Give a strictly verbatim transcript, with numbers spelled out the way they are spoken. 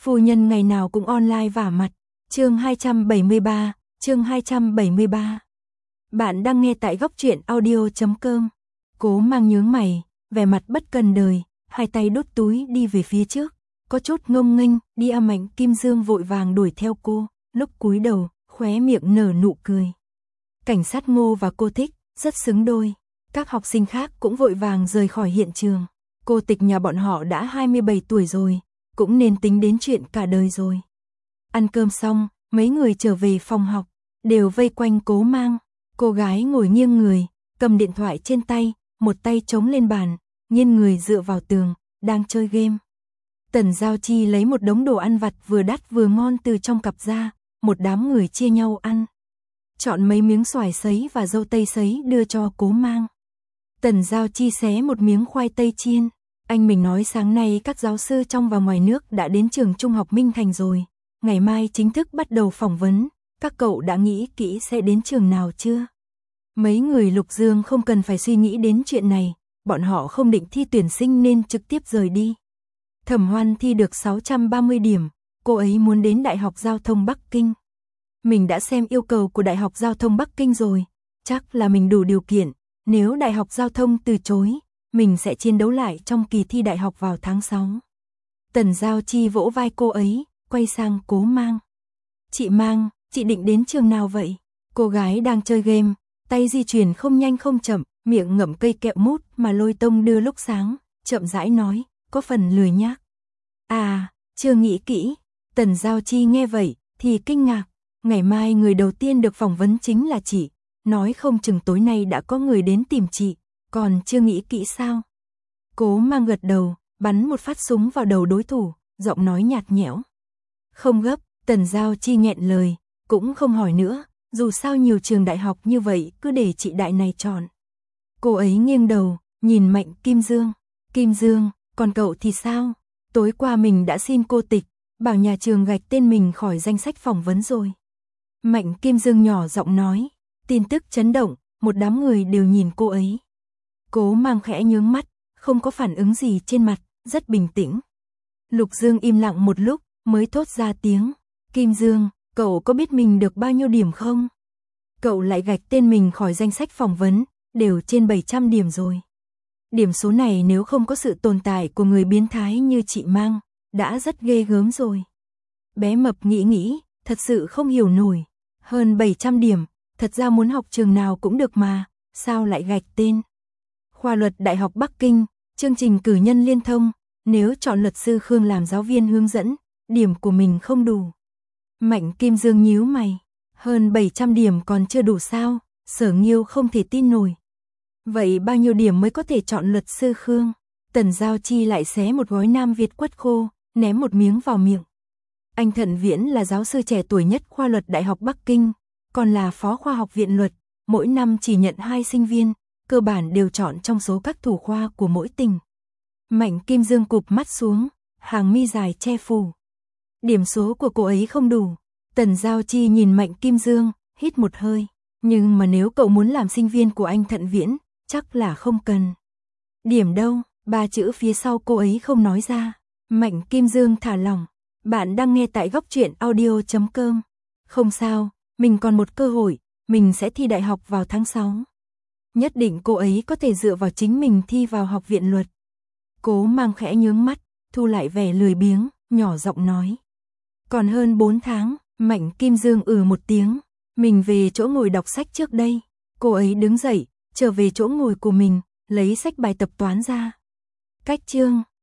phu nhân ngày nào cũng online vả mặt. Chương hai trăm bảy mươi ba, chương hai trăm bảy mươi ba. Bạn đang nghe tại góc truyện audio chấm com. Cố Mang nhướng mày, vẻ mặt bất cần đời, hai tay đút túi đi về phía trước, có chút ngông nghênh, đi a Mạnh Kim Dương vội vàng đuổi theo cô, lúc cúi đầu, khóe miệng nở nụ cười. Cảnh sát Ngô và cô Thích, rất xứng đôi. Các học sinh khác cũng vội vàng rời khỏi hiện trường. Cô Tịch nhà bọn họ đã hai mươi bảy tuổi rồi, cũng nên tính đến chuyện cả đời rồi. Ăn cơm xong, mấy người trở về phòng học, đều vây quanh Cố Mang. Cô gái ngồi nghiêng người, cầm điện thoại trên tay, một tay chống lên bàn, nghiêng người dựa vào tường, đang chơi game. Tần Giao Chi lấy một đống đồ ăn vặt vừa đắt vừa ngon từ trong cặp ra, một đám người chia nhau ăn. Chọn mấy miếng xoài sấy và dâu tây sấy đưa cho Cố Mang. Tần Giao Chi xé một miếng khoai tây chiên. Anh mình nói sáng nay các giáo sư trong và ngoài nước đã đến trường Trung học Minh Thành rồi. Ngày mai chính thức bắt đầu phỏng vấn. Các cậu đã nghĩ kỹ sẽ đến trường nào chưa? Mấy người Lục Dương không cần phải suy nghĩ đến chuyện này. Bọn họ không định thi tuyển sinh nên trực tiếp rời đi. Thẩm Hoan thi được sáu trăm ba mươi điểm. Cô ấy muốn đến Đại học Giao thông Bắc Kinh. Mình đã xem yêu cầu của Đại học Giao thông Bắc Kinh rồi. Chắc là mình đủ điều kiện. Nếu Đại học Giao thông từ chối, mình sẽ chiến đấu lại trong kỳ thi đại học vào tháng sáu. Tần Giao Chi vỗ vai cô ấy, quay sang Cố Mang. Chị Mang, chị định đến trường nào vậy? Cô gái đang chơi game, tay di chuyển không nhanh không chậm, miệng ngậm cây kẹo mút mà Lôi Tông đưa lúc sáng, chậm rãi nói, có phần lười nhác. À, chưa nghĩ kỹ. Tần Giao Chi nghe vậy, thì kinh ngạc. Ngày mai người đầu tiên được phỏng vấn chính là chị. Nói không chừng tối nay đã có người đến tìm chị, còn chưa nghĩ kỹ sao? Cố Mang gật đầu, bắn một phát súng vào đầu đối thủ, giọng nói nhạt nhẽo. Không gấp, Tần Giao Chi nghẹn lời, cũng không hỏi nữa, dù sao nhiều trường đại học như vậy cứ để chị đại này chọn. Cô ấy nghiêng đầu, nhìn Mạnh Kim Dương. Kim Dương, còn cậu thì sao? Tối qua mình đã xin cô Tịch, bảo nhà trường gạch tên mình khỏi danh sách phỏng vấn rồi. Mạnh Kim Dương nhỏ giọng nói. Tin tức chấn động, một đám người đều nhìn cô ấy. Cố Mang khẽ nhướng mắt, không có phản ứng gì trên mặt, rất bình tĩnh. Lục Dương im lặng một lúc, mới thốt ra tiếng. Kim Dương, cậu có biết mình được bao nhiêu điểm không? Cậu lại gạch tên mình khỏi danh sách phỏng vấn, đều trên bảy trăm điểm rồi. Điểm số này nếu không có sự tồn tại của người biến thái như chị Mang, đã rất ghê gớm rồi. Bé Mập nghĩ nghĩ, thật sự không hiểu nổi. Hơn bảy trăm điểm. Thật ra muốn học trường nào cũng được mà, sao lại gạch tên? Khoa luật Đại học Bắc Kinh, chương trình cử nhân liên thông, nếu chọn luật sư Khương làm giáo viên hướng dẫn, điểm của mình không đủ. Mạnh Kim Dương nhíu mày, hơn bảy trăm điểm còn chưa đủ sao? Sở Nghiêu không thể tin nổi. Vậy bao nhiêu điểm mới có thể chọn luật sư Khương? Tần Giao Chi lại xé một gói Nam Việt quất khô, ném một miếng vào miệng. Anh Thận Viễn là giáo sư trẻ tuổi nhất khoa luật Đại học Bắc Kinh. Còn là phó khoa học viện luật, mỗi năm chỉ nhận hai sinh viên, cơ bản đều chọn trong số các thủ khoa của mỗi tỉnh. Mạnh Kim Dương cụp mắt xuống, hàng mi dài che phủ. Điểm số của cô ấy không đủ. Tần Giao Chi nhìn Mạnh Kim Dương, hít một hơi. Nhưng mà nếu cậu muốn làm sinh viên của anh Thận Viễn, chắc là không cần. Điểm đâu? Ba chữ phía sau cô ấy không nói ra. Mạnh Kim Dương thả lỏng. Bạn đang nghe tại góc truyện audio chấm com. Không sao. Mình còn một cơ hội, mình sẽ thi đại học vào tháng sáu. Nhất định cô ấy có thể dựa vào chính mình thi vào học viện luật. Cố Mang khẽ nhướng mắt, thu lại vẻ lười biếng, nhỏ giọng nói. Còn hơn bốn tháng, Mạnh Kim Dương ừ một tiếng. Mình về chỗ ngồi đọc sách trước đây. Cô ấy đứng dậy, trở về chỗ ngồi của mình, lấy sách bài tập toán ra. Cách chương,